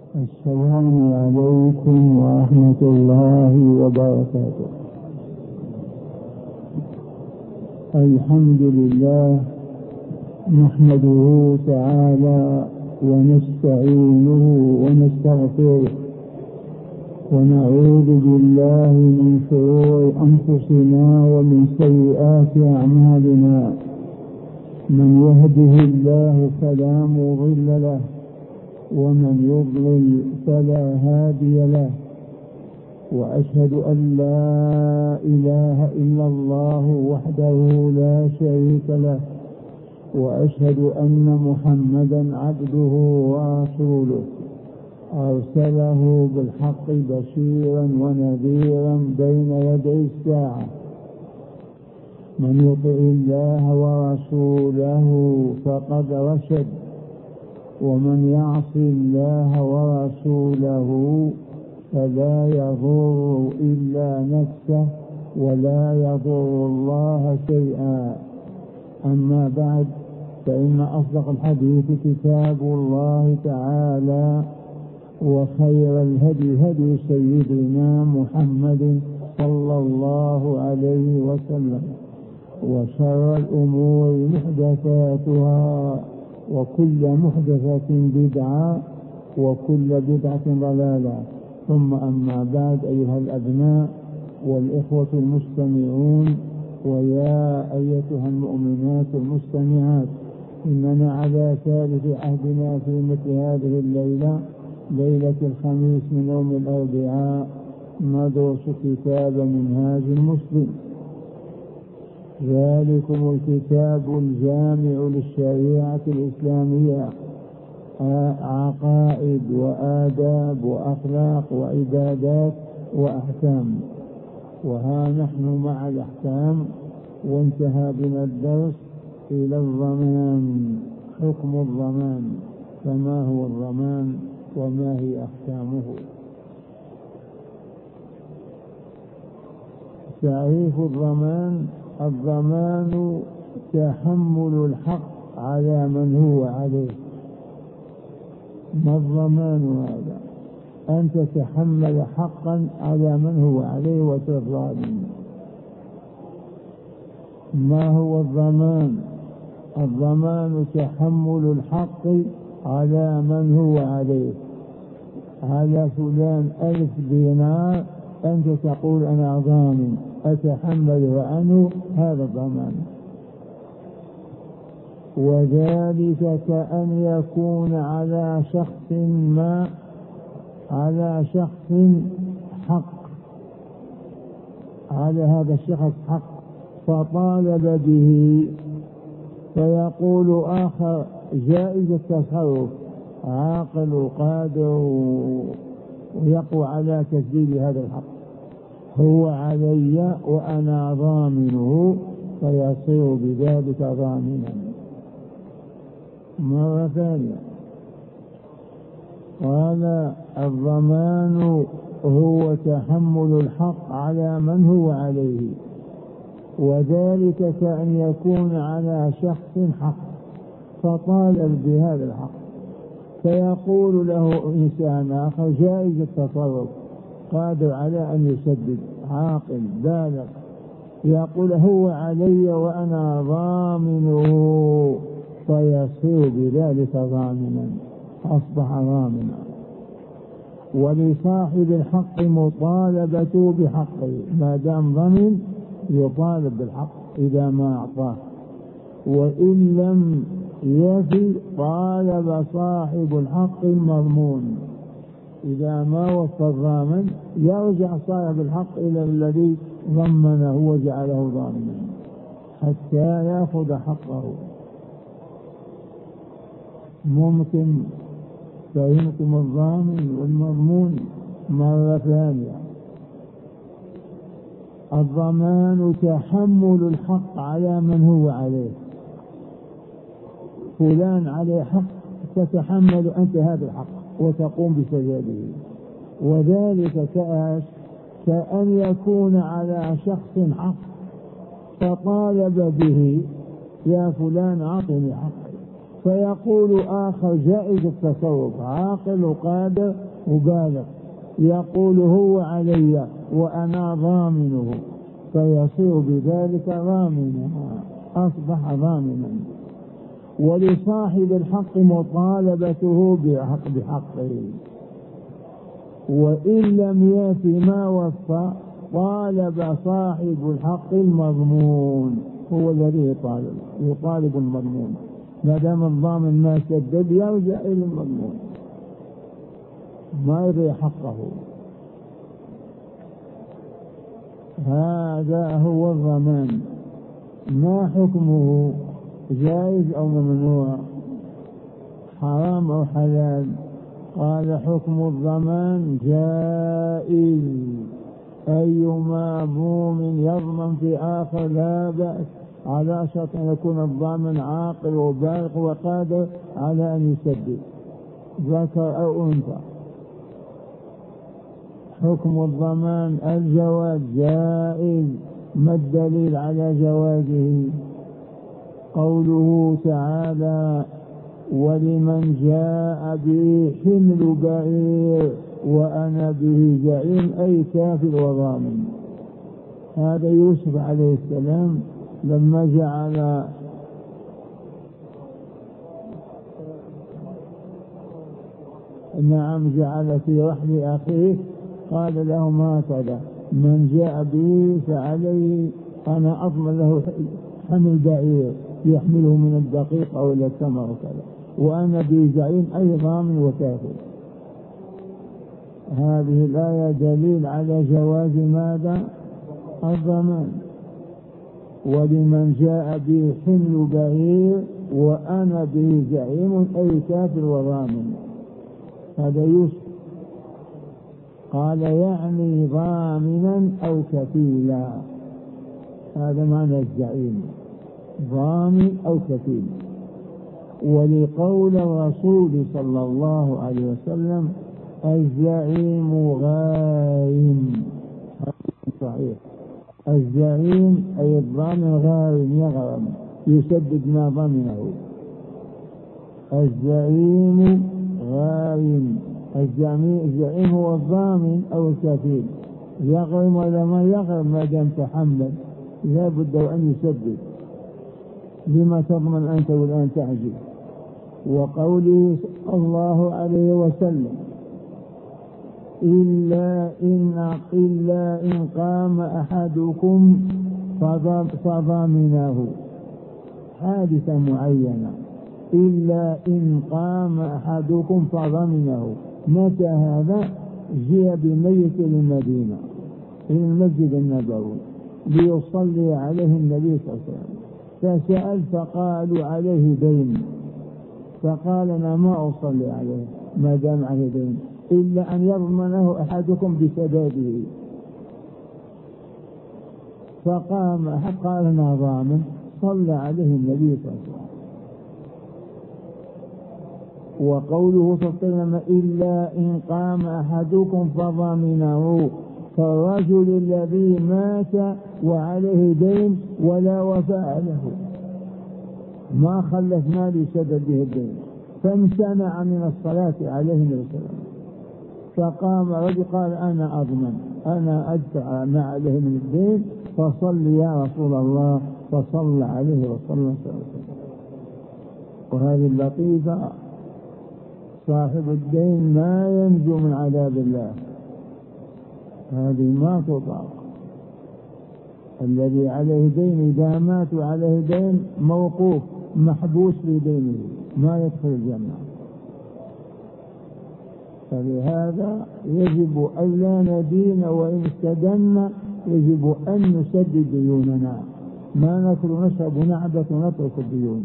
السلام عليكم ورحمة الله وبركاته. الحمد لله نحمده تعالى ونستعينه ونستغفره ونعوذ بالله من شرور أنفسنا ومن سيئات أعمالنا. من يهده الله فلا مضل له ومن يضلل فلا هادي له، وأشهد أن لا إله إلا الله وحده لا شريك له، وأشهد أن محمدا عبده ورسوله أرسله بالحق بشيرا ونذيرا بين يدي الساعة. من يطع الله ورسوله فقد رشد، ومن يعص الله ورسوله فلا يضر إلا نفسه ولا يضر الله شيئا. أما بعد، فإن أصدق الحديث كتاب الله تعالى، وخير الهدي هدي سيدنا محمد صلى الله عليه وسلم، وشر الأمور محدثاتها، وكل محدثة بدعة، وكل بدعة ضلالة. ثم أما بعد، أيها الأبناء والإخوة المستمعون، ويا أيتها المؤمنات المستمعات، إننا على ثالث عهدنا في مثل هذه الليلة، ليلة الخميس من يوم الأربعاء، ندرس كتاب منهاج المسلم. ذلكم الكتاب الجامع للشريعة الإسلامية، عقائد وآداب وأخلاق وعبادات وأحكام. وها نحن مع الأحكام، وانتهى بنا الدرس إلى الضمان، حكم الضمان، فما هو الضمان وما هي أحكامه. تعريف الضمان: الضمان تحمل الحق على من هو عليه. ما الضمان هذا؟ أن تتحمل حقا على من هو عليه وتظالم. ما هو الضمان؟ الضمان تحمل الحق على من هو عليه. على فلان 1000 دينار، أنت تقول أنا ضامن أتحمله عنه، هذا الضمان. وذلك كأن يكون على شخص ما، على شخص حق، على هذا الشخص حق، فطالب به، فيقول آخر جائز التصرف، عاقل وقادر ويقوى على تسديد هذا الحق، هو علي وأنا ضامنه، فيصير بذلك ضامنا. مرة ثانية، قال: الضمان هو تحمل الحق على من هو عليه، وذلك كأن يكون على شخص حق، فطالب بهذا الحق، فيقول له إنسان آخر جائز التصرف، قادر على أن يسدد، عاقل بالغ، يقول هو علي وأنا ضامنه، فيصير بذلك ضامنا، أصبح ضامنا. ولصاحب الحق مطالبته بحقه، ما دام ضمن يطالب بالحق إذا ما أعطاه، وإن لم يفي طالب صاحب الحق المضمون. إذا ما وفى الضامن يرجع صاحب الحق إلى الذي ضمنه وجعله ضامنا حتى يأخذ حقه. ممكن فيمكن الضامن والمضمون. مرة ثانية، الضمان تحمل الحق على من هو عليه. فلان عليه حق، تتحمل أنت هذا الحق وتقوم بسداده. وذلك كأن يكون على شخص حق، فطالب به، يا فلان أعطني حقي، فيقول آخر جائز التصرف عاقل وقادر وبالغ، يقول هو علي وأنا ضامنه، فيصير بذلك ضامنا، أصبح ضامنا. ولصاحب الحق مطالبته بحقه، وإن لم يأت ما وفى طالب صاحب الحق المضمون، هو الذي يطالب المضمون، ما دام الضامن ما سدد يرجع إلى المضمون ما يضيع حقه. هذا هو الضمان. ما حكمه؟ جائز أو ممنوع؟ حرام أو حلال؟ قال حكم الضمان جائز، أي مأموم يضمن في آخر لا بأس، على شرط أن يكون الضامن عاقل وبالغ وقادر على أن يسدد، ذكر أو أنثى. حكم الضمان الجواز جائز. ما الدليل على جوازه؟ قوله تعالى ولمن جاء به حمل بعير وأنا به زعيم، أي كافر وضامن. هذا يوسف عليه السلام لما جعل في رحل أخيه قال لهم هكذا من جاء به فعليه أنا أضمن له حمل بعير يحمله من الدقيق أو إلى التمر وكذا، وأنا به زعيم أي ضامن وكافر. هذه الآية دليل على جواز ماذا؟ الضمان. ولمن جاء به حمل بعير وأنا به زعيم أي كافر وضامن. هذا يوسف قال يعني ضامنا أو كفيلا، هذا معنى الزعيم، ضامن أو كفيل. ولقول الرسول صلى الله عليه وسلم الزعيم غارم، صحيح، الزعيم أي الضامن غارم يغرم يسدد ما ضمنه. الزعيم غارم، الزعيم هو الضامن أو الكفيل، يغرم ولا ما يغرم ما دام تحمل لا بد أن يسدد. لما تضمن أنت والآن تعجز؟ وقوله الله عليه وسلم إلا إن قام أحدكم فضامنه، حادثة معينة، إلا إن قام أحدكم فضامنه. متى هذا؟ جاء بميت المدينة إلى المسجد النبوي ليصلي عليه النبي صلى الله عليه وسلم، فسأل فقالوا عليه دين، فقال أنا ما أصلي عليه ما دام عليه دين إلا أن يضمنه أحدكم بسداده. فقام قال أنا ضامن، صلى عليه النبي صلى الله عليه وسلم. وقوله صلى الله عليه وسلم إلا إن قام أحدكم فضامنه، فالرجل الذي مات وعليه دين ولا وفاء له، ما خلف مال يسدد به الدين، فامتنع من الصلاة عليه النبي صلى الله عليه وسلم. فقام رجل قال أنا أضمن، أنا أدفع ما عليه من الدين، فصل يا رسول الله، فصلى عليه وصلى. وهذه اللطيفة، صاحب الدين ما ينجو من عذاب الله، هذه ما تطاق. الذي عليه دين إذا مات عليه دين موقوف محبوس في دينه ما يدخل الجنة. فلهذا يجب أن لا ندين، وإن استدنا يجب أن نسدد ديوننا، ما نأكل ونشرب ونعبث ونترك الديون.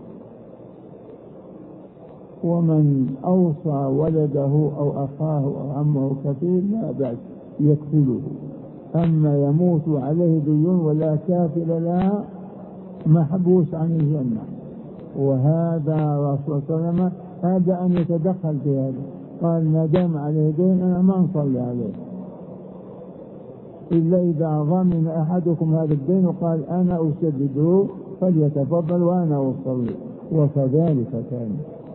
ومن أوصى ولده أو أخاه أو عمه كفيل لا بأس يكفله، أما يموت عليه ديون ولا كافل لها محبوس عن الجنة. وهذا رسول صلى الله عليه وسلم هذا أن يتدخل في هذا، قال ما دام عليه دين أنا ما نصلي عليه إلا إذا ضمن أحدكم هذا الدين وقال أنا أسدده فليتفضل وأنا أصلي. وكذلك كان.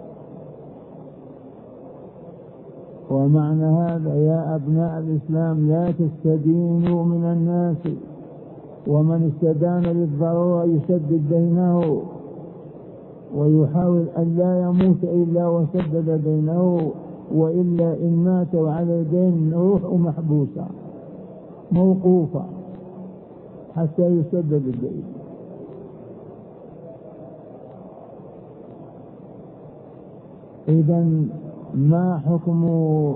ومعنى هذا يا أبناء الإسلام لا تستدينوا من الناس، ومن استدان للضرورة يسدد دينه ويحاول أن لا يموت إلا وسدد دينه، وإلا إن مات وعلى الدين روحه محبوسة موقوفة حتى يسدد الدين. إذن ما حكم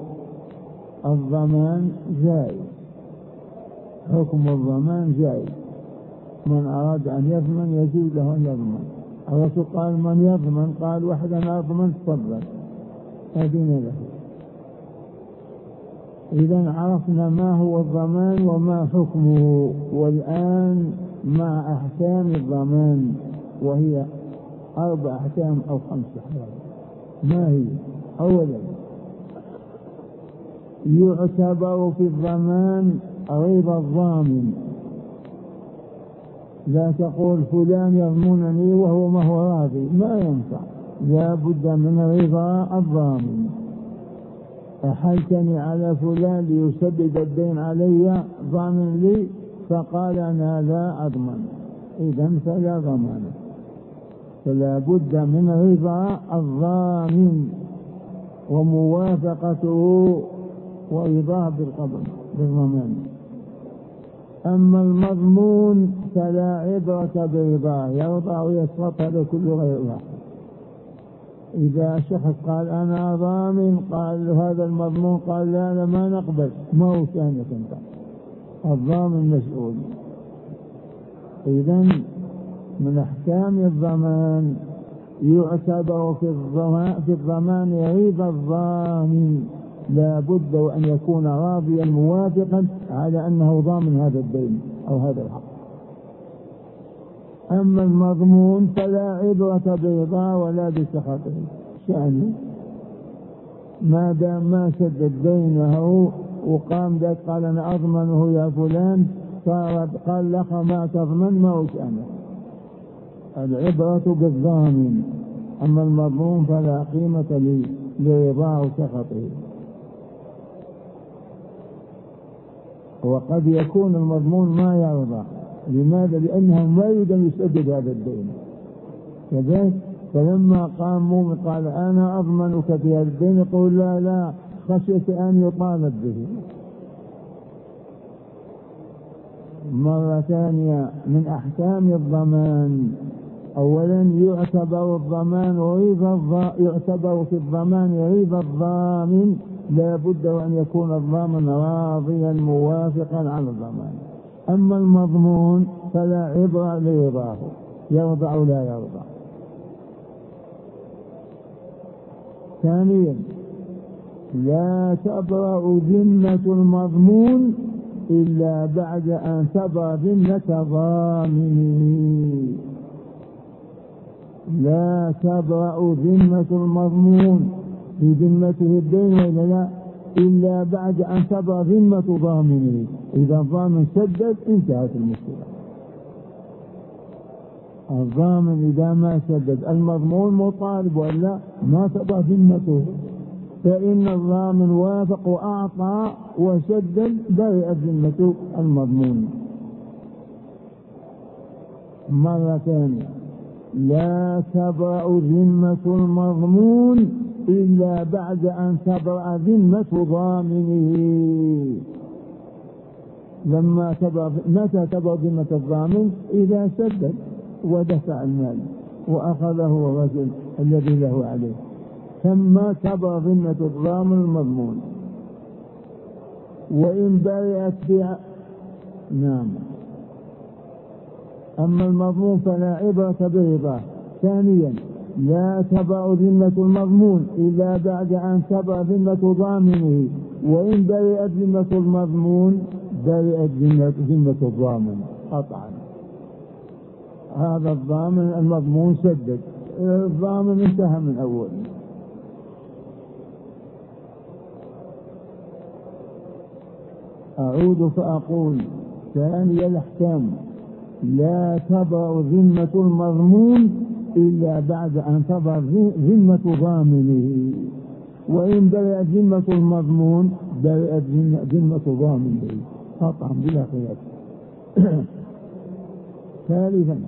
الضمان؟ جائز، حكم الضمان جائز. من أراد أن يضمن يجوز له أن يضمن. الرسول قال من يضمن؟ قال واحد أنا أضمن تفضل أذن له. إذن عرفنا ما هو الضمان وما حكمه. والآن مع أحكام الضمان، وهي 4 أحكام أو 5 أحكام. ما هي؟ أولا يعتبر في الضمان رضا الضامن. لا تقول فلان يضمنني وهو ما هو راضي، ما ينفع، لا بد من رضا الضامن. أحلتني على فلان ليسدد الدين علي ضامن لي، فقال أنا لا أضمن، إذن فلا ضمان. فلا بد من رضا الضامن وموافقته ورضاه بالضمان. أما المضمون فلا عبرة برضاه، يرضى ويسقط، هذا كله غير واحد. إذا شخص قال أنا ضامن، قال هذا المضمون قال لا ما نقبل، ما هو شأنك أنت، الضامن مسؤول. إذن من أحكام الضمان يعتبر في الضمان رضا الضامن، لا بد أن يكون راضيا موافقا على أنه ضامن هذا الدين أو هذا الحق. أما المضمون فلا عبرة برضاه ولا بسخطه، شأنه ما دام ما سدد دينه وقام ذاك قال أنا أضمنه يا فلان، قال لك ما تضمن، ما هو شأنه. العبرة بالضامن. أما المضمون فلا قيمة لرضاه وسخطه. وقد يكون المضمون ما يرضى. لماذا؟ لأنه ما يريد أن يسدد هذا الدين. كذلك فلما قام مؤمن قال أنا أضمنك في هذا الدين، يقول لا خشية أن يطالب به. مرة ثانية من أحكام الضمان، أولا يعتبر الضمان يعتبر في الضمان رضا الضامن، لا بد أن يكون الضامن راضيا موافقا على الضمان. أما المضمون فلا عبرة لرضاه، يرضى أو لا يرضى. ثانيا لا تبرأ ذمة المضمون إلا بعد أن تبرأ ذمة ضامنه. لا تبرأ ذمة المضمون في ذمته الدين وإلا لا، إلا بعد أن تبرأ ذمة ضامنه. إذا الضامن سدد انتهت المشكلة. الضامن إذا ما سدد المضمون مطالب وإلا ما تبرأ ذمته، فإن الضامن وافق وأعطى وسدد برئت ذمة المضمون. مرة ثانية لا تبرأ ذمة المضمون إلا بعد أن تبرأ ذمة ضامنه. متى تبرأ ذمة الضامن؟ إذا سدد ودفع المال وأخذه الرجل الذي له عليه، ثم تبرأ ذمة الضامن المضمون. وإن برئت نعم. أما المضمون فلا عبرة برضاه. ثانيا لا تبرأ ذمة المضمون إلا بعد أن تبرأ ذمة ضامنه، وإن برئت ذمة المضمون برئت ذمة الضامن قطعا. هذا الضامن المضمون سدد، الضامن انتهى من أول. أعود فأقول ثاني الأحكام لا تبرأ ذمة المضمون إلا بعد أن تظهر ذمة ضامنه، وإن برئت ذمة المضمون برئت ذمة ضامنه قطعا بلا قياس. ثالثا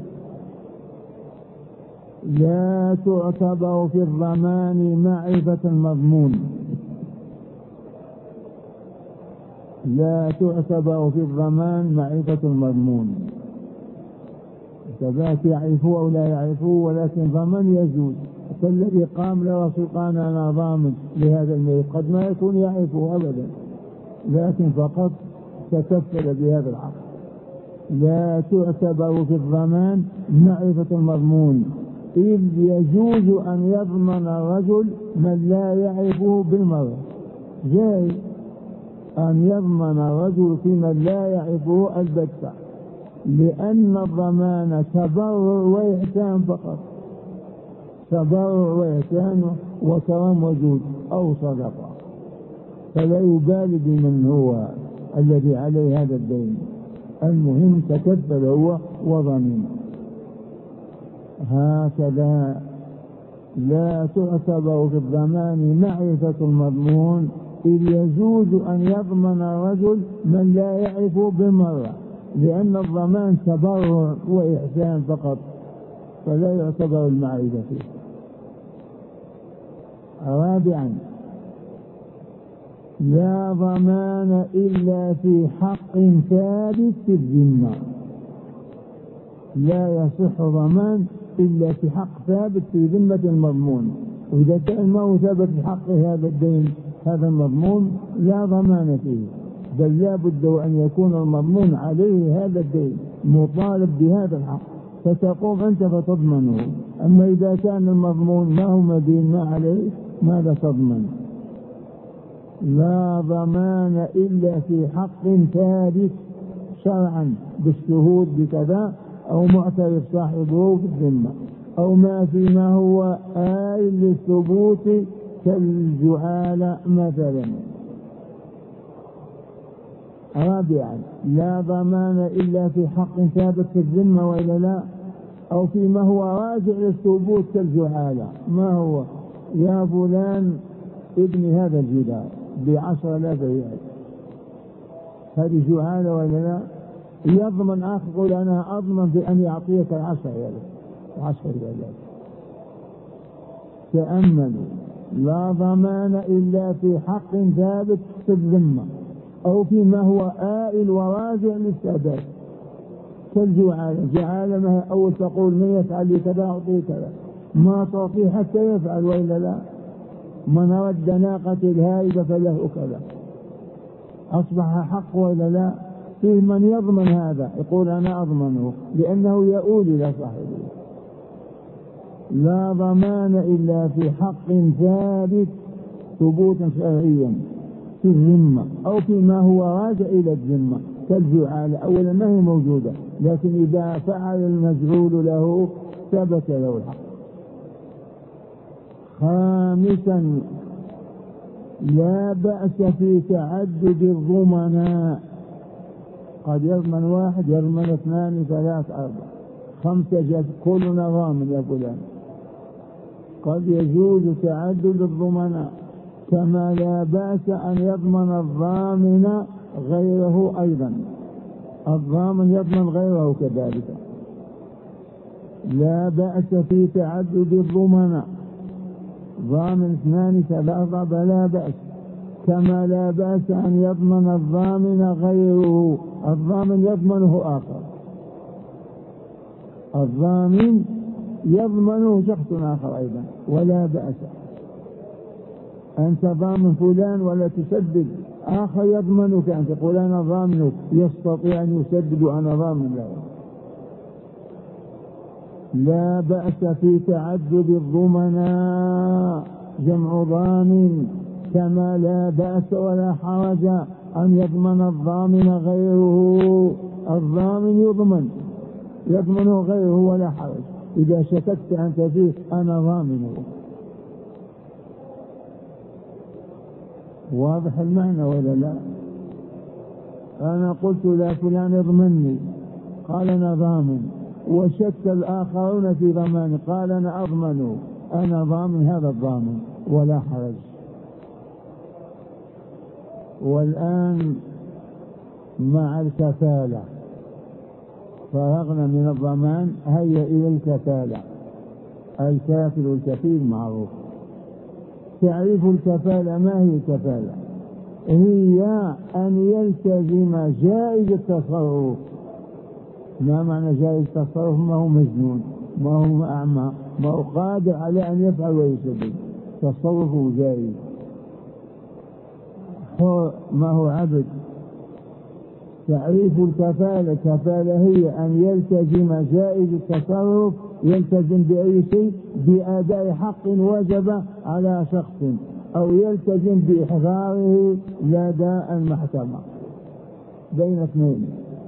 لا تعتبر في الضمان معرفة المضمون، لا تعتبر في الضمان معرفة المضمون، فذاك يعرفه أو لا يعرفه، ولكن ضمن يجوز. فالذي قام لرسول قال أنا ضامن لهذا الميت قد ما يكون يعرفه أبدا، لكن فقط تكفل بهذا الحق. لا تعتبر في الضمان معرفة المضمون، إذ يجوز أن يضمن الرجل من لا يعرفه بالمرة. جاي أن يضمن الرجل في من لا يعرفه البتة، لأن الضمان تبرع وإحسان فقط، تبرع وإحسان وكرم وجود أو صدقة، فلا يبالي بمن هو الذي عليه هذا الدين، المهم تكفل هو وضمن. هكذا لا تعتبر في الضمان معرفة المضمون، إذ يجوز أن يضمن الرجل من لا يعرفه بالمرة، لأن الضمان تبرع وإحسان فقط، فلا يعتبر المعرفة فيه. رابعا لا ضمان إلا في حق ثابت في الذمة، لا يصح ضمان إلا في حق ثابت في ذمة المضمون، وإذا كان ما هو ثابت في حق هذا الدين هذا المضمون لا ضمان فيه، بل لا بد أن يكون المضمون عليه هذا الدين مطالب بهذا الحق، فتقوم أنت فتضمنه. أما إذا كان المضمون ما هو مدين ما عليه ماذا تضمن؟ لا ضمان إلا في حق ثابت شرعا بالشهود بكذا، أو معترف صاحبه في الذمة، أو ما فيما هو آل للثبوت كالجعالة مثلا. رابعا لا ضمان إلا في حق ثابت في الذمة وإلا لا، أو فيما هو راجع للثبوت كالجعالة. ما هو؟ يا فلان ابن هذا الجدار ب10,000 ريال، هذه جعالة ولا لا؟ يضمن آخر يقول أنا أضمن بأن يعطيك 10 ريالات. تأملوا، لا ضمان إلا في حق ثابت في الذمة، أو فيما هو آئل وراجع للسداد كالجعالة. جعالة ما أول تقول من يفعل لي كذا أعطيه كذا، ما تعطيه حتى يفعل وإلا لا. من رد ناقة الهائبة فله كذا، أصبح حق وإلا لا؟ فيه من يضمن هذا يقول أنا أضمنه لأنه يؤول إلى صاحبه. لا ضمان إلا في حق ثابت ثبوتا شرعيا في الذمة، أو فيما هو راجع إلى الذمة كالجعالة. أولا ما هي موجودة، لكن إذا فعل المجعول له ثبت له الحق. خامسا لا بأس في تعدد الضمناء، قد يضمن واحد يضمن 2 3 4 5 جد كلنا ضامن يا فلان. قد يجوز تعدد الضمناء، كما لا بأس أن يضمن الضامن غيره أيضا، الضامن يضمن غيره كذلك. لا بأس في تعدد الضمناء، ضامن 2 3 لا بأس، كما لا بأس أن يضمن الضامن غيره، الضامن يضمنه آخر، الضامن يضمنه شخص آخر أيضا ولا بأس. أنت ضامن فلان ولا تسدد، آخر يضمنك أنت تقول أنا ضامنك، يستطيع أن يسدد وأنا ضامن له. لا بأس في تعدد الضمناء جمع ضامن، كما لا بأس ولا حرج أن يضمن الضامن غيره، الضامن يضمنه غيره ولا حرج. إذا شككت أنت فيه أنا ضامنه. واضح المعنى ولا لا؟ أنا قلت لا فلان اضمني، قال أنا ضامن، وشك الآخرون في ضمان، قال أنا أضمن، أنا ضامن هذا الضامن ولا حرج. والآن مع الكفالة، فرغنا من الضمان، هيا إلى الكفالة. الكافل والكفيل معروف. تعريف الكفالة، ما هي الكفالة؟ هي أن يلتزم جائز التصرف. ما معنى جائز التصرف؟ ما هو مجنون، ما هو أعمى، ما هو قادر على أن يفعل ويسدد، تصرفه جائز. ما هو عبد. تعريف الكفالة، كفالة هي أن يلتزم جائز التصرف، يلتزم بأي شيء، بأداء حق وجب على شخص، أو يلتزم بإحضاره لدى المحكمة، بين اثنين.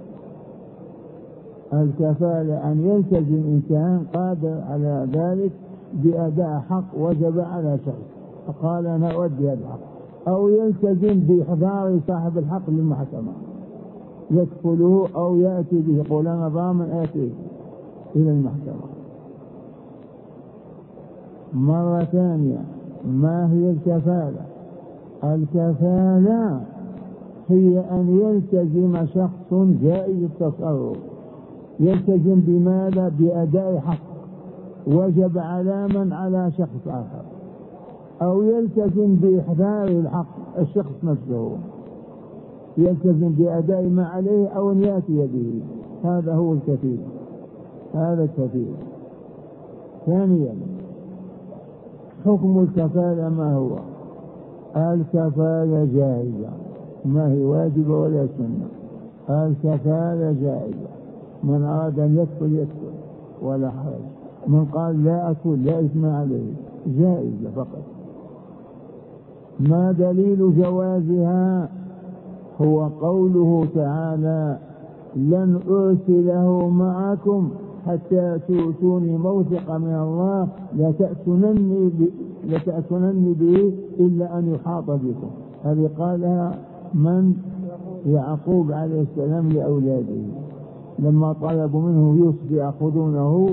الكفالة أن يلتزم إنسان قادر على ذلك بأداء حق وجب على شخص، فقال أنا أؤدي هذا الحق، أو يلتزم بإحضار صاحب الحق للمحكمة، يكفله أو يأتي به، يقول أنا ضامن، آتي إلى المحكمة. مرة ثانية، ما هي الكفالة؟ الكفالة هي أن يلتزم شخص جائز التصرف، يلتزم بماذا؟ بأداء حق وجب على من؟ على شخص آخر، أو يلتزم بإحضار الحق، الشخص نفسه يلتزم بأداء ما عليه أو أن يأتي به. هذا هو الكفيل، هذا الكفيل. ثانيا، حكم الكفالة ما هو؟ الكفالة جائزة، ما هي واجبة ولا سنة. الكفالة جائزة، من أراد أن يكفل يكفل ولا حرج، من قال لا أكل لا إثم عليه، جائزة فقط. ما دليل جوازها؟ هو قوله تعالى لن أرسله معكم حتى تؤتوني موثقا من الله لتأتونني به إلا أن يحاط بكم. هذه قالها من؟ يعقوب عليه السلام لأولاده لما طلبوا منه يوسف يأخذونه،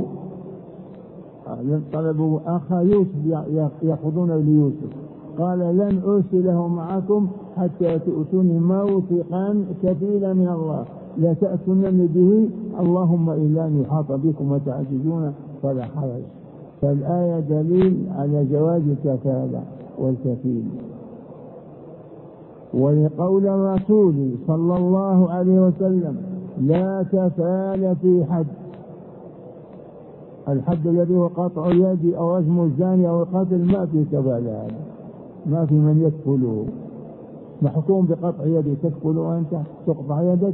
طلبوا أخا يوسف يأخذونه ليوسف، قال لن أرسله معكم حتى تؤتوني موثقا كفيلا من الله لتأتونني به اللهم إلا أن يحاط بكم وتعجزون فلا حرج. فالآية دليل على جواز الكفالة والكفيل. ولقول الرسول صلى الله عليه وسلم لا كفالة في حد، الحد الذي هو قطع اليد أو رجم الزاني أو القتل، ما في كفالة، ما في من يكفله، محكوم بقطع يدك، تكفل وأنت تقطع يدك؟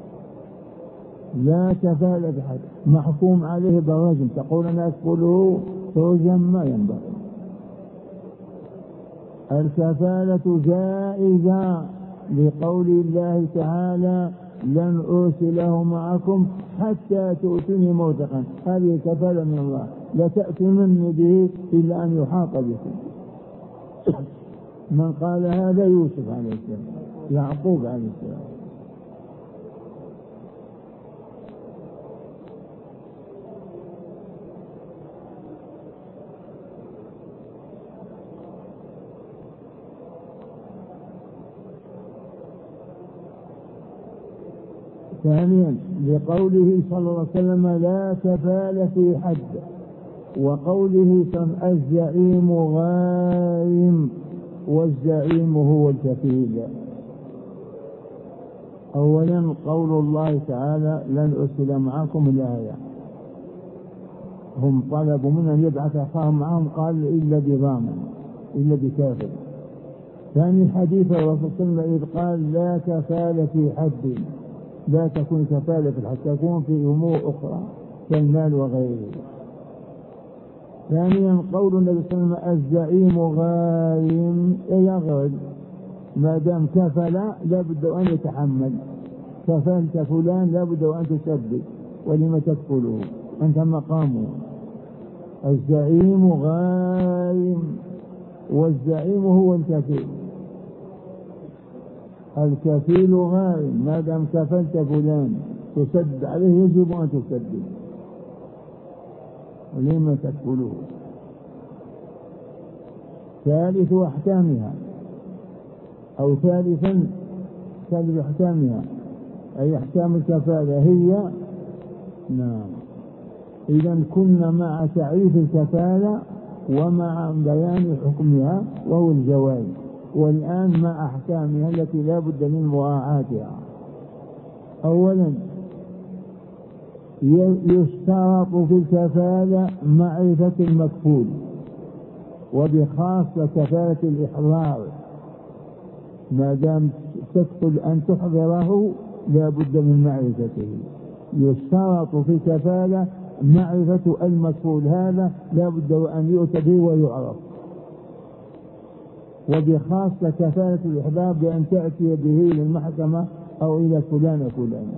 لا كفالة بحد. محكوم عليه بالرجم، تقول أنا أكفله ترجم، ما ينبغي. الكفالة جائزة لقول الله تعالى لن أرسله معكم حتى تؤتوني موثقا، هذه كفالة من الله، لا تأتونني به إلا أن يحاط بكم. من قال هذا؟ يوسف عليه السلام، يعقوب عليه السلام. ثانيا، لقوله صلى الله عليه وسلم لا كفالة في حد، وقوله الزعيم غارم، والزعيم هو الكفيل. أولا قول الله تعالى لن أرسل معكم الآية، هم طلبوا من أن يبعث أخاهم معهم، قال إلا بضامن، إلا بكافر. ثاني حديث الرسول صلى الله عليه وسلم إذ قال لا كفالة في حد، لا تكون كفالة في الحد، تكون في أمور أخرى كالمال وغيره. ثانيا قول النبي صلى الله عليه وسلم الزعيم غارم، يغرد، ما دام كفل لابد أن يتحمل، كفلت فلان لابد أن تسدد، ولم تكفله أنت مقامه. الزعيم غارم، والزعيم هو الكفيل. الكفيل غارم، ما دام كفلت فلان تسدد عليه يجب أن تسدد. لما تكفله. ثالث أحكامها أو ثالث أحكامها أي أحكام الكفالة هي نعم. إذا كنا مع تعريف الكفالة ومع بيان حكمها وهو الجواز، والآن مع أحكامها التي لا بد من مراعاتها. أولا يشترط في الكفالة معرفة المكفول، وبخاصة كفالة الإحضار، ما دام تكفل أن تحضره لا بد من معرفته. يشترط في الكفالة معرفة المكفول، هذا لا بد أن يؤتى به ويعرف. وبخاصة كفالة الإحضار بأن تأتي به للمحكمة أو إلى فلان.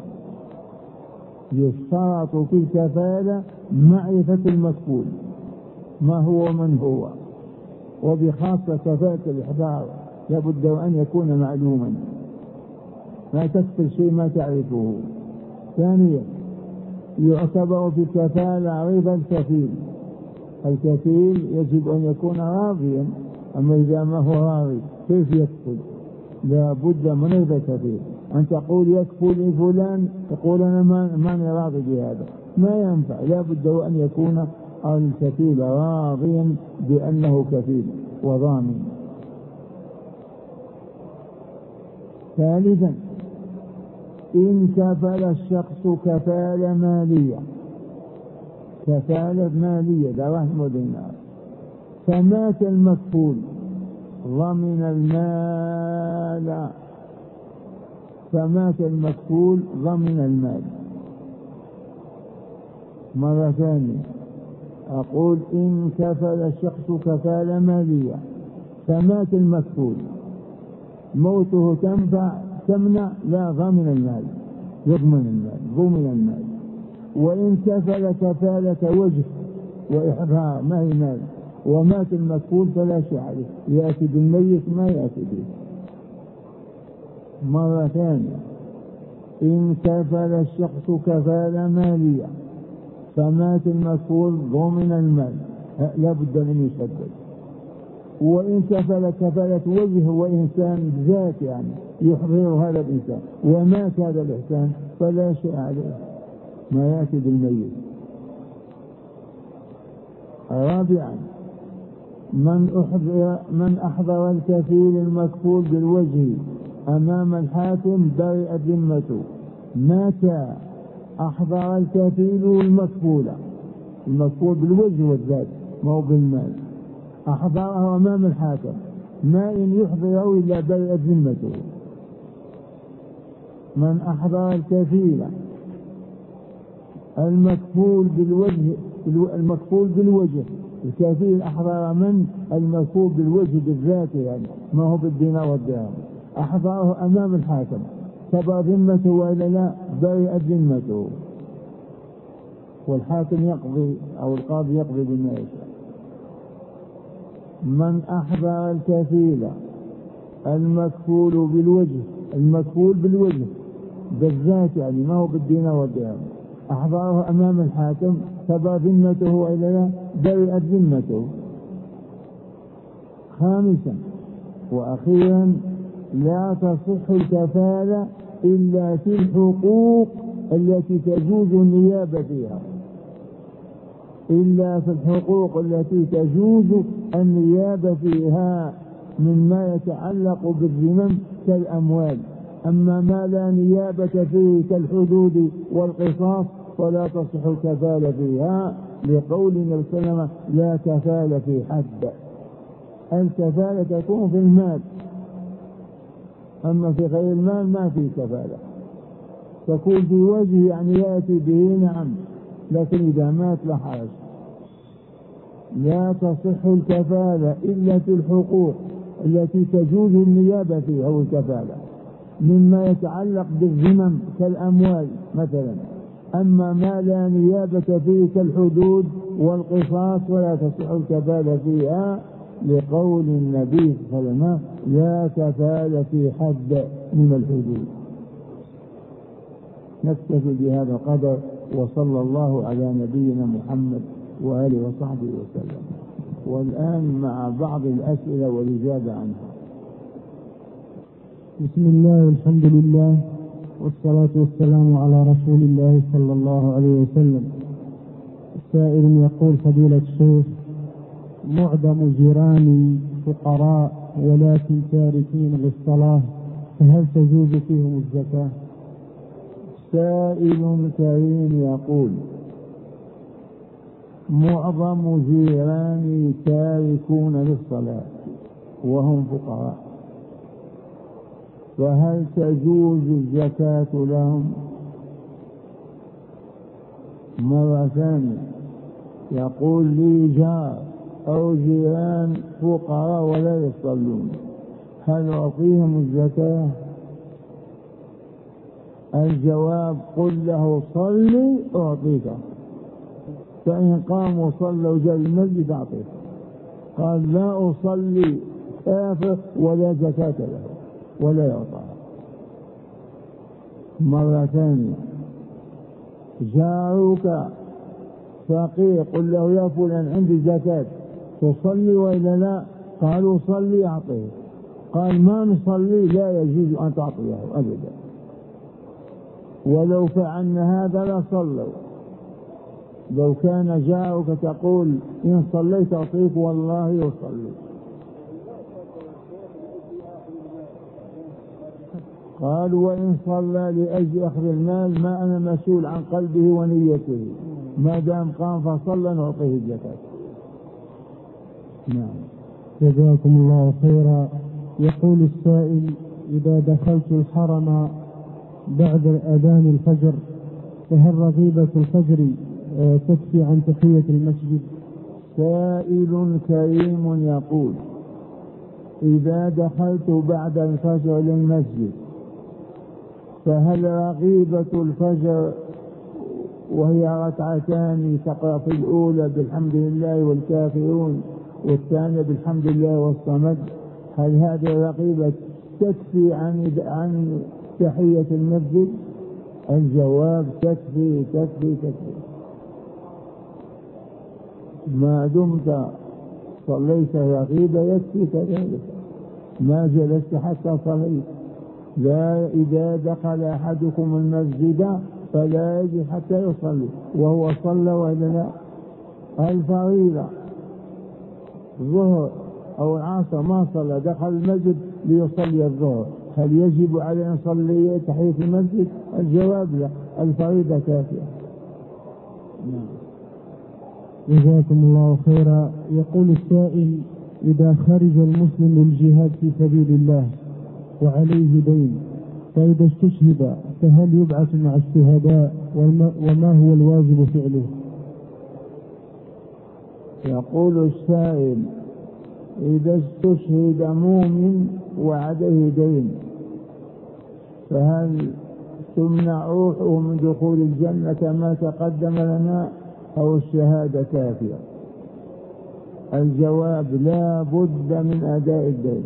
يشترط في الكفالة معرفة المكفول ما هو ومن هو، وبخاصة كفالة الإحضار لا بد أن يكون معلوما، لا تكفل شيء ما تعرفه. ثانيا يعتبر في الكفالة رضا الكفيل. الكفيل يجب أن يكون راضيا، أما إذا ما هو راضي كيف يكفل؟ لا بد من رضا الكفيل. أن تقول يكفل فلان تقول أنا ماني راضي بهذا، ما ينفع. لا بد أن يكون الكفيل راضيا بأنه كفيل وضامن. ثالثا إن كفل الشخص كفالة مالية، كفالة مالية دراهم ودينار، فمات المكفول ضمن المال، فمات المكفول ضمن المال. مرة ثانية أقول إن كفل الشخص كفالة مالية فمات المكفول، موته تمنع؟ لا، ضمن المال، يضمن المال، ضمن المال. وإن كفل كفالة وجه وإحضار ما هي مال ومات المكفول فلا شيء عليه، يأتي بالميت ما يأتي به. مرة ثانية إن كفل الشخص كفالة مالية فمات المكفول ضمن المال، لا بد من يسدد. وإن كفل كفالة وجه وإنسان ذات يعني يحضر هذا الإنسان ومات هذا الإنسان فلا شيء عليه، ما يأتي بالميت. رابعا من أحضر الكفيل المكفول بالوجه أمام الحاكم برئت ذمته. متى أحضر الكفيل المكفول بالوجه والذات ما هو بالمال، أحضره أمام الحاكم، ما إن يحضره إلا برئت ذمته. من أحضر الكفيل المكفول بالوجه، الكفيل أحضر من المكفول بالوجه بالذات يعني ما هو بالدينار والدرهم، أحضره أمام الحاكم، تبرأ ذمته وإلا لا؟ برئت ذمته. والحاكم يقضي أو القاضي يقضي بما يشاء. من أحضر الكفيل المكفول بالوجه بالذات يعني ما هو بالدينار والدرهم، أحضره أمام الحاكم، تبرأ ذمته وإلا لا؟ برئت ذمته. خامسا وأخيرا لا تصح الكفالة إلا في الحقوق التي تجوز النيابة فيها، إلا في الحقوق التي تجوز النيابة فيها مما يتعلق بالذمم كالأموال. أما ما لا نيابة فيه كالحدود والقصاص فلا تصح الكفالة فيها، لقول النبي صلى الله عليه وسلم لا كفالة في حد. الكفالة تكون في المال، أما في غير المال ما في كفالة. تكون في وجه يعني يأتي به نعم، لكن إذا مات لا حرج. لا تصح الكفالة إلا في الحقوق التي تجوز النيابة فيها والكفالة مما يتعلق بالذمم كالأموال مثلا. أما ما لا نيابة فيه كالحدود والقصاص ولا تصح الكفالة فيها، لقول النبي صلى الله عليه وسلم لا كفالة في حد من الحدود. نكتفي بهذا القدر، وصلى الله على نبينا محمد وآله وصحبه وسلم. والآن مع بعض الأسئلة والإجابة عنها. بسم الله والحمد لله والصلاة والسلام على رسول الله صلى الله عليه وسلم. سائل يقول: فضيلة الشيخ، معظم جيراني فقراء ولكن تاركين للصلاة، فهل تجوز فيهم الزكاة؟ سائل كريم يقول: معظم جيراني تاركون للصلاة وهم فقراء، فهل تجوز الزكاة لهم؟ مرة ثانية يقول: لي جار أو جيران فقراء ولا يصلون، هل أعطيهم الزكاة؟ الجواب: قل له صلي أعطيك، فإن قاموا صلوا جاء المسجد أعطيك. قال: لا أصلي كافر ولا زكاة له ولا يعطى. مرة ثانية: جارك فقير، قل له: يا فلان عندي زكاة تصلي وإلا لا؟ قالوا: صلي أعطيه. قال: ما نصلي، لا يجوز أن تعطيه أبدا، ولو فعلنا هذا لصلوا. لو كان جارك تقول: إن صليت أعطيك، والله يصلي. قال: وإن صلى لأجل أخذ المال ما أنا مسؤول عن قلبه ونيته، ما دام قام فصلى نعطيه الزكاة. نعم. جزاكم الله خيرا. يقول السائل: إذا دخلت الحرم بعد أذان الفجر فهل رغيبة الفجر تكفي عن تحية المسجد؟ سائل كريم يقول: إذا دخلت بعد الفجر للمسجد فهل رغيبة الفجر وهي ركعتان تقرأ في الأولى بالحمد لله والكافرون والثانية بالحمد لله والصمد، هل هذه الرغيبة تكفي عن تحية المسجد؟ الجواب: تكفي تكفي تكفي، ما دمت صليت رغيبة يكفي كذلك، ما جلست حتى صليت. لا، إذا دخل أحدكم المسجد فلا يجي حتى يصلي وهو صلى وإلا لا. الفريضة الظهر أو العصر ما صلى، دخل المسجد ليصلي الظهر، هل يجب عليه أن يصلي تحية المسجد؟ الجواب: لا، الفريضة كافية. جزاكم الله خيرا. يقول السائل: إذا خرج المسلم للجهاد في سبيل الله وعليه دين، فإذا استشهد فهل يبعث مع الشهداء، وما هو الواجب فعله؟ يقول السائل: إذا استشهد مؤمن وعليه دين فهل تمنع روحه من دخول الجنة كما تقدم لنا أو الشهادة كافية؟ الجواب: لا بد من أداء الدين،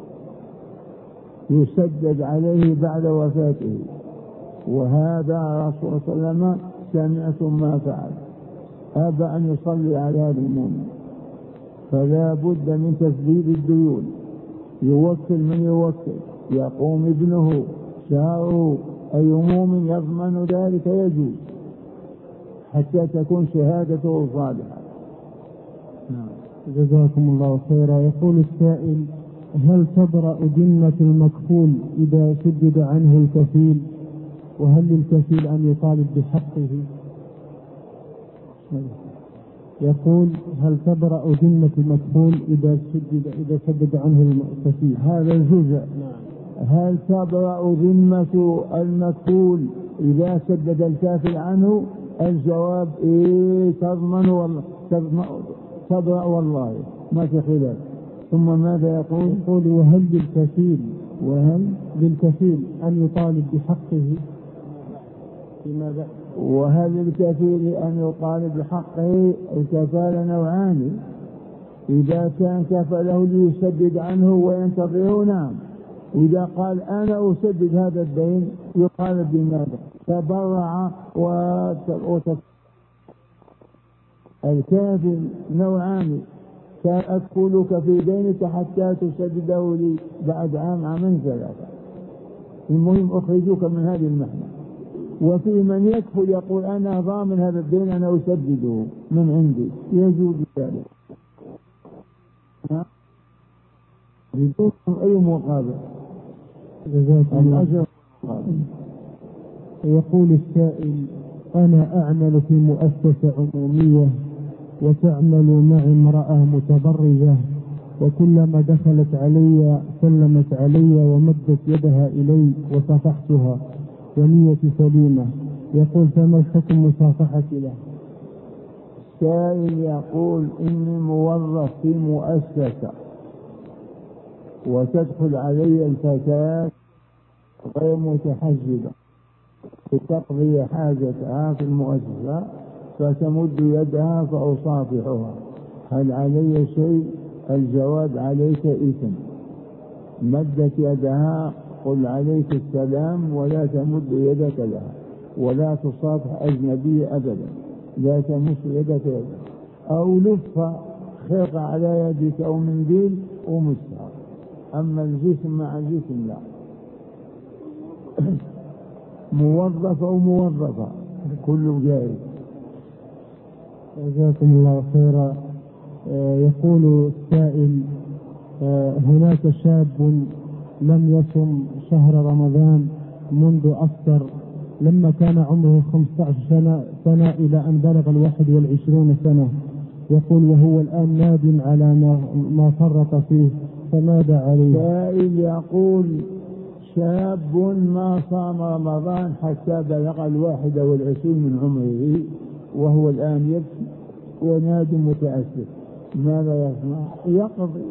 يسدد عليه بعد وفاته، وهذا رسول صلى الله عليه وسلم سمعتم ما فعل، أبى أن يصلي على هذا المؤمن، فلا بد من تسديد الديون. يوكل من يوكل، يقوم ابنه شهره، أي مؤمن يضمن ذلك يجوز حتى تكون شهادته صالحة. جزاكم الله خيرا. يقول السائل: هل تبرأ ذمة المكفول إذا سدد عنه الكفيل، وهل للكفيل أن يطالب بحقه؟ يقول: هل تبرأ ذمة المكفول إذا سدد عنه الكفيل؟ هذا الجزء. هل تبرأ ذمة المكفول إذا سدد الكافل عنه؟ الجواب: إيه، تضمن والله، تبرأ والله، ما في خلاف. ثم ماذا يقول؟ يقول: وهل للكفيل أن يطالب بحقه فيما وهل للكفيل أن يطالب بحقه؟ الكفالة نوعان: إذا كان كفله ليسدد عنه وينتظره، نعم، إذا قال أنا أسدد هذا الدين يطالب بماذا؟ تبرع الكافر نوعان: كان أدخلك في دينك حتى تسدده لي بعد عامين 3، المهم أخرجك من هذه المحنة. وفي من يكفر يقول أنا ضامن هذا الدين، أنا أسدده من عندي، يجوز ذلك بدون أي مقابل. الأجر مقابل. يقول السائل: أنا أعمل في مؤسسة عمومية وتعمل معي امرأة متبرجة، وكلما دخلت علي سلمت علي ومدت يدها إلي وصافحتها ونيتي سليمة. يقول: فما الحكم مصافحتي له؟ السائل يقول: إني موظف في مؤسسة وتدخل علي الفتاة غير متحجبة لتقضي حاجتها في المؤسسة، فتمد يدها فأصافحها، هل علي شيء؟ الجواب: عليك إثم. مدت يدها قل عليك السلام، ولا تمد يدك لها، ولا تصافح أجنبي أبدا، لا تمس يدك لها. أو لف خيط على يدك أو منديل ومسها، أما الجسم مع الجسم لا. موظف أو موظفة كله جائز. جزاكم الله خيرا. يقول السائل: هناك شاب لم يصم شهر رمضان منذ أفطر لما كان عمره 15 سنة إلى أن بلغ 21 سنة، يقول وهو الآن نادم على ما فرط فيه، فماذا عليه؟ السائل يقول: شاب ما صام رمضان حتى بلغ 21 من عمره وهو الآن يبكي ونادم متأسف، ماذا يصنع؟ يقضي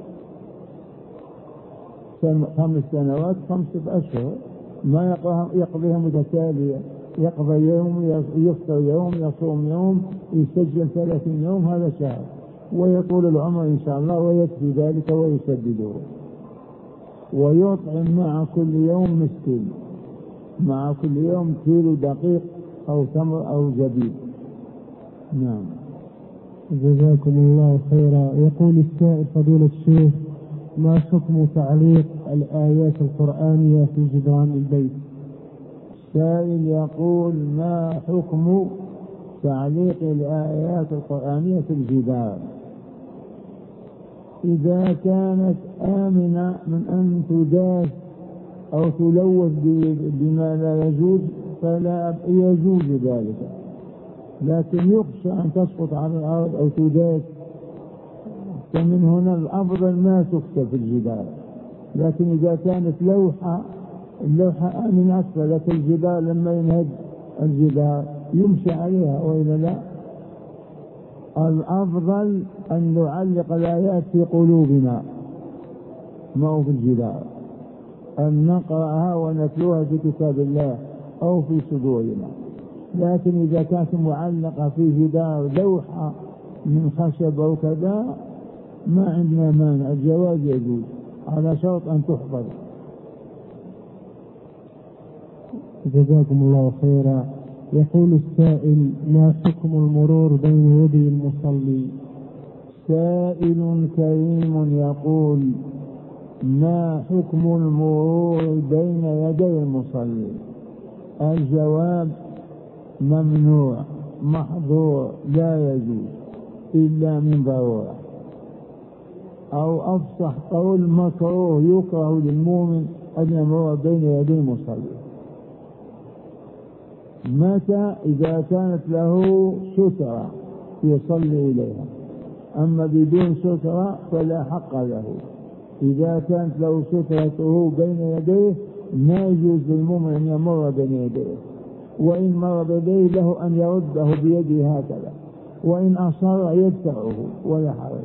5 سنوات 5 أشهر، ما يقضيها متتالية، يقضي يوم يفطر يوم يصوم يوم يسجل 30 يوم، هذا شهر، ويطول العمر إن شاء الله ويكفي ذلك ويسدده. ويطعم مع كل يوم مسكين، مع كل يوم كيلو دقيق أو تمر أو زبيب. نعم. جزاكم الله خيرا. يقول السائل: فضيلة الشيخ، ما حكم تعليق الآيات القرآنية في جدران البيت؟ السائل يقول: ما حكم تعليق الآيات القرآنية في الجدار؟ إذا كانت آمنة من أن تداس أو تلوث بما لا يجوز فلا يجوز ذلك، لكن يخشى أن تسقط على الأرض أو تداس، فمن هنا الأفضل ما تكتب في الجدار. لكن إذا كانت اللوحة آمنة لكن الجدار لما ينهد الجدار يمشي عليها وإلا لا، الأفضل أن نعلق الآيات في قلوبنا ما هو في الجدار، أن نقرأها ونتلوها في كتاب الله أو في صدورنا. لكن إذا كانت معلقة في جدار لوحة من خشب أو كذا ما عندنا مانع، الجواز يجوز على شرط أن تحفظ. جزاكم الله خيرا. يقول السائل: ما حكم المرور بين يدي المصلي؟ سائل كريم يقول: ما حكم المرور بين يدي المصلي؟ الجواب: ممنوع محظور لا يجوز إلا من ضرورة، أو أفصح قول مكروه يكره للمؤمن أن يمر بين يدي المصلي. متى؟ إذا كانت له سترة يصلي إليها، أما بدون سترة فلا حق له. إذا كانت له سترته بين يديه ما يجوز للمؤمن أن يمر بين يديه، وإن مر بيديه له أن يرده بيده هكذا، وإن أصر يدفعه ولا حرج،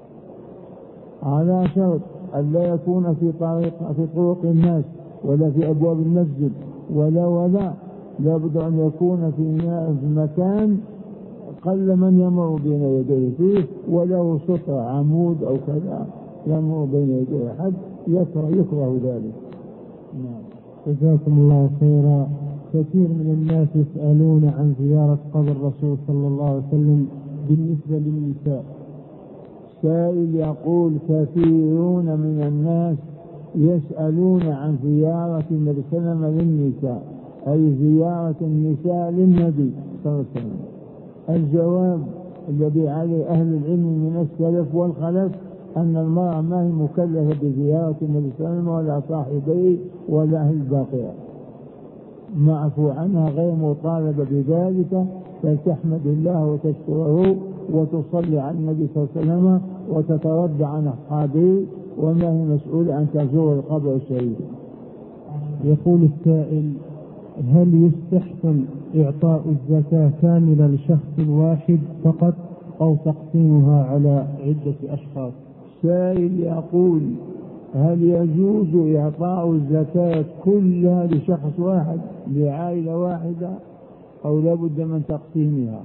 على شرط أن لا يكون في طرق الناس ولا في أبواب المسجد ولا لابد أن يكون في مكان قل من يمر بين يديه فيه وله سطر عمود أو كذا يمر بين يديه أحد، يكره ذلك. نعم. جزاكم الله خيرا. كثير من الناس يسألون عن زيارة قبر الرسول صلى الله عليه وسلم بالنسبة للنساء. سائل يقول كثيرون من الناس يسألون عن زيارة النبي صلى الله عليه وسلم للنساء، أي زيارة النساء للنبي صلى الله عليه وسلم. الجواب الذي عليه أهل العلم من السلف والخلف أن المرأة ما هي مكلفة بزيارة النبي صلى الله عليه وسلم ولا صاحبيه ولا أهل الباقية، معفو عنها غير مطالبة بذلك، فلتحمد الله وتشكره وتصلي على النبي صلى الله عليه وسلم وتترضى عن أصحابه، وما هي مسؤولة أن تزور القبر الشريف. يقول السائل: هل يستحسن إعطاء الزكاة كاملة لشخص واحد فقط أو تقسيمها على عدة أشخاص؟ سائل يقول: هل يجوز إعطاء الزكاة كلها لشخص واحد لعائلة واحدة أو لا بد من تقسيمها؟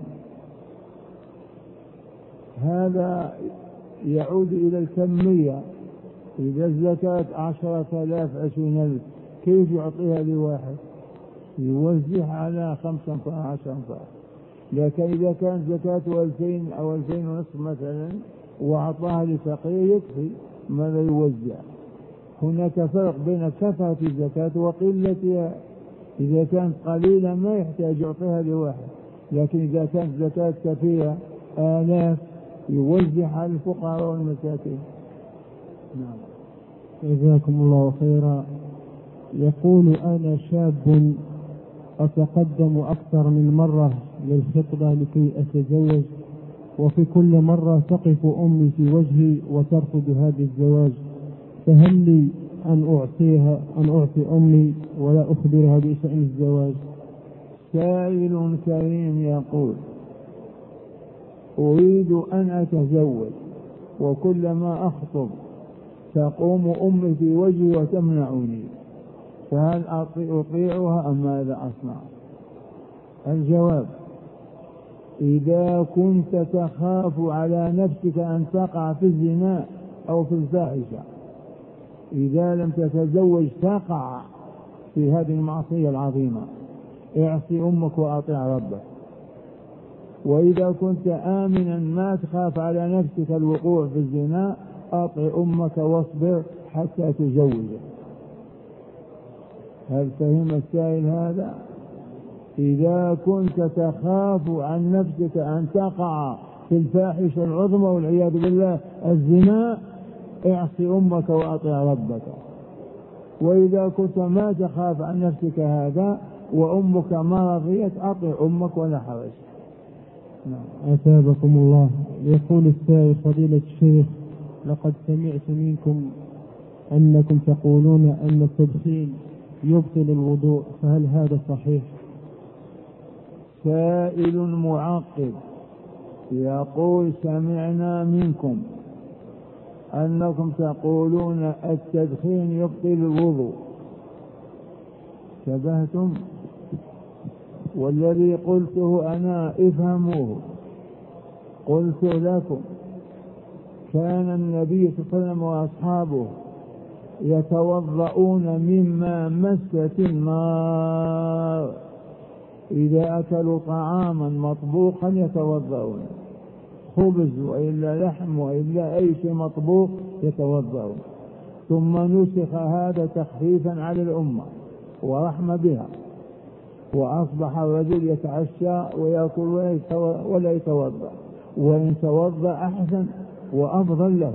هذا يعود إلى الكمية. إذا الزكاة 10,000 20,000 كيف يعطيها لواحد؟ يوزعها على 5 أنفار 10 أنفار. لكن إذا كانت زكاة 2000 أو 2500 مثلا وأعطاها لفقير يكفي، ماذا يوزع؟ هناك فرق بين كثرة الزكاة وقلتها. إذا كانت قليلة ما يحتاج يعطيها لواحد، لكن إذا كانت زكاة كثيرة آلاف يوزعها على الفقراء والمساكين. نعم. جزاكم الله خيرا. يقول: أنا شاب أتقدم أكثر من مرة للخطبة لكي أتزوج، وفي كل مرة تقف أمي في وجهي وترفض هذا الزواج، فهل لي أن أعطي أمي ولا أخبرها بشأن الزواج؟ سائل كريم يقول: أريد أن أتزوج وكلما أخطب تقوم أمي في وجهي وتمنعني، فهل أطيعها أم ماذا أصنع؟ الجواب: إذا كنت تخاف على نفسك أن تقع في الزنا أو في الفاحشة، إذا لم تتزوج تقع في هذه المعصية العظيمة، اعصي أمك وأطيع ربك. وإذا كنت آمنا ما تخاف على نفسك الوقوع في الزنا، أطع أمك واصبر حتى تزوجك. هل فهم السائل هذا؟ إذا كنت تخاف عن نفسك أن تقع في الفاحشة العظمى والعياذ بالله الزنا، اعصي أمك وأطع ربك. وإذا كنت ما تخاف عن نفسك هذا وأمك ما رضيت، أطع أمك ولا حرج. نعم. أثابكم الله. يقول السائل: فضيلة الشيخ، لقد سمعت منكم أنكم تقولون أن التدخين يبطل الوضوء، فهل هذا صحيح؟ سائل معقب يقول: سمعنا منكم أنكم تقولون التدخين يبطل الوضوء، شبهتم؟ والذي قلته أنا افهموه. قلت لكم: كان النبي صلى الله عليه وسلم وأصحابه يتوضؤون مما مست النار، إذا أكلوا طعاما مطبوخا يتوضؤون، خبز وإلا لحم وإلا أي شيء مطبوخ يتوضؤون. ثم نسخ هذا تخفيفا على الأمة ورحمة بها، وأصبح الرجل يتعشى ويأكل ولا يتوضأ، وإن توضأ أحسن وأفضل له.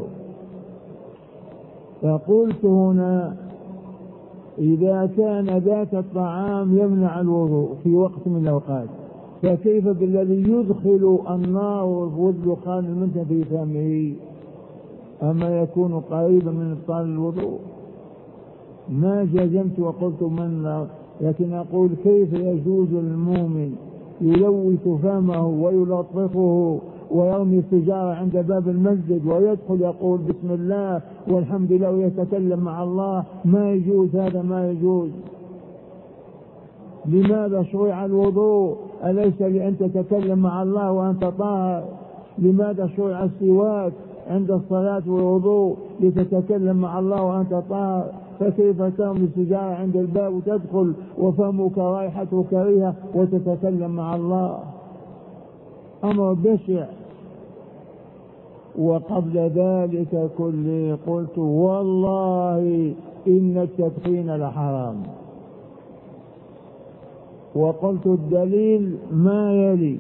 فقلت هنا: إذا كان ذاك الطعام يمنع الوضوء في وقت من الأوقات، فكيف بالذي يدخل النار والدخان المنتهي في فمه؟ أما يكون قريبا من إبطال الوضوء؟ ما جزمت وقلت من، لكن أقول: كيف يجوز للمؤمن يلوث فمه ويلطفه ويرمي السجارة عند باب المسجد ويدخل يقول بسم الله والحمد لله ويتكلم مع الله؟ ما يجوز هذا، ما يجوز. لماذا شرع الوضوء؟ أليس لأن تتكلم مع الله وأنت طاهر؟ لماذا شرع السواك عند الصلاة والوضوء؟ لتتكلم مع الله وأنت طاهر. فكيف ترمي السجارة عند الباب وتدخل وفمك رائحته كريهة وتتكلم مع الله؟ أمر بشع وقبل ذلك كله قلت والله إن التدخين لحرام، وقلت الدليل ما يلي: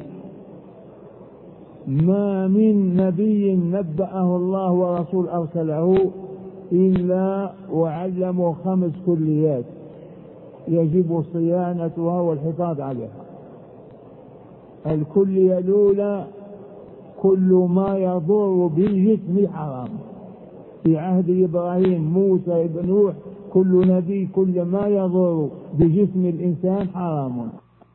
ما من نبي نبأه الله ورسول أرسله إلا وعلموا 5 كليات يجب صيانتها والحفاظ عليها. الكلية الأولى: كل ما يضر بالجسم حرام. في عهد إبراهيم، موسى، ابن نوح، كل نبي كل ما يضر بجسم الإنسان حرام.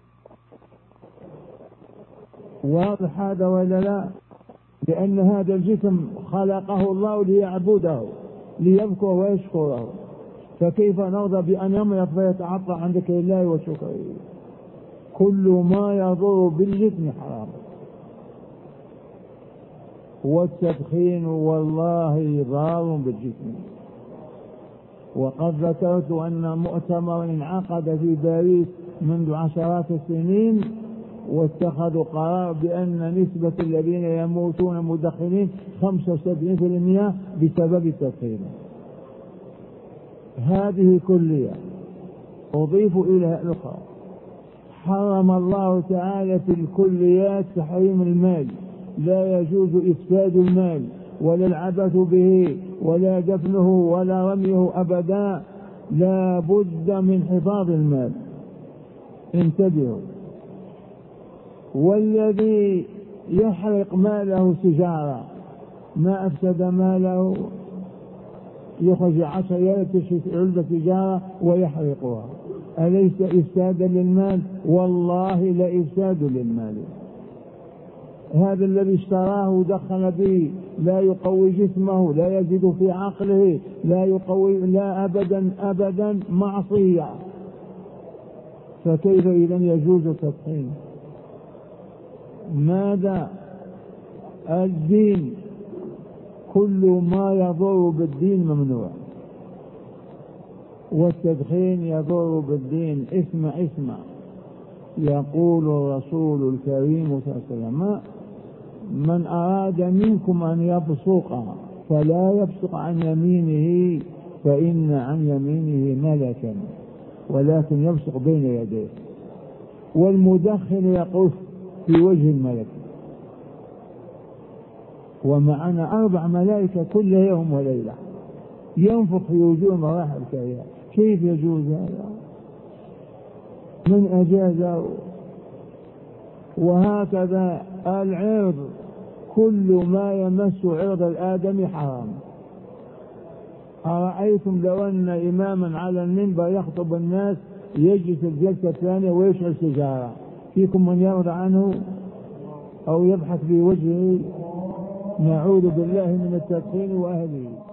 واضح هذا ولا لا؟ لأن هذا الجسم خلقه الله ليعبده ليذكر ويشكره، فكيف نرضى بأن يمرض فيتعطى عن ذكر الله وشكره؟ كل ما يضر بالجسم حرام. والتدخين والله ضار بالجسم. وقد ذكرت أن مؤتمر انعقد في باريس منذ عشرات السنين، واتخذوا قرار بأن نسبة الذين يموتون مدخنين 75% بسبب التدخين. هذه كلية. أضيف إلى الأخرى: حرم الله تعالى في الكليات تحريم المال، لا يجوز إفساد المال ولا العبث به ولا دفنه ولا رميه أبدا، لا بد من حفاظ المال. انتبهوا. والذي يحرق ماله سجارة ما أفسد ماله؟ يخرج 10 يلتش علبة سجارة ويحرقها، أليس إفسادا للمال؟ والله لإفساد للمال. هذا الذي اشتراه ودخن به لا يقوي جسمه، لا يزيد في عقله، لا يقوي، لا أبدا أبدا، معصية. فكيف إذا يجوز التدخين؟ ماذا؟ الدين، كل ما يضر بالدين ممنوع، والتدخين يضر بالدين. اسمع يقول الرسول الكريم صلى الله عليه وسلم: من أراد منكم أن يبصق فلا يبصق عن يمينه فإن عن يمينه ملكا ولكن يبصق بين يديه. والمدخن يقف في وجه الملك، ومعنا 4 ملائكة كل يوم وليلة ينفخ في وجوه مراحل الكريهة. كيف يجوز هذا؟ من أجازه؟ وهكذا العرض، كل ما يمس عرض الآدمي حرام. أرأيتم لو أن إماما على المنبر يخطب الناس يجلس الجلسة الثانية ويشعل سجارة، فيكم من يرضى عنه أو يبحث في وجهه؟ نعوذ بالله من التدخين وأهله.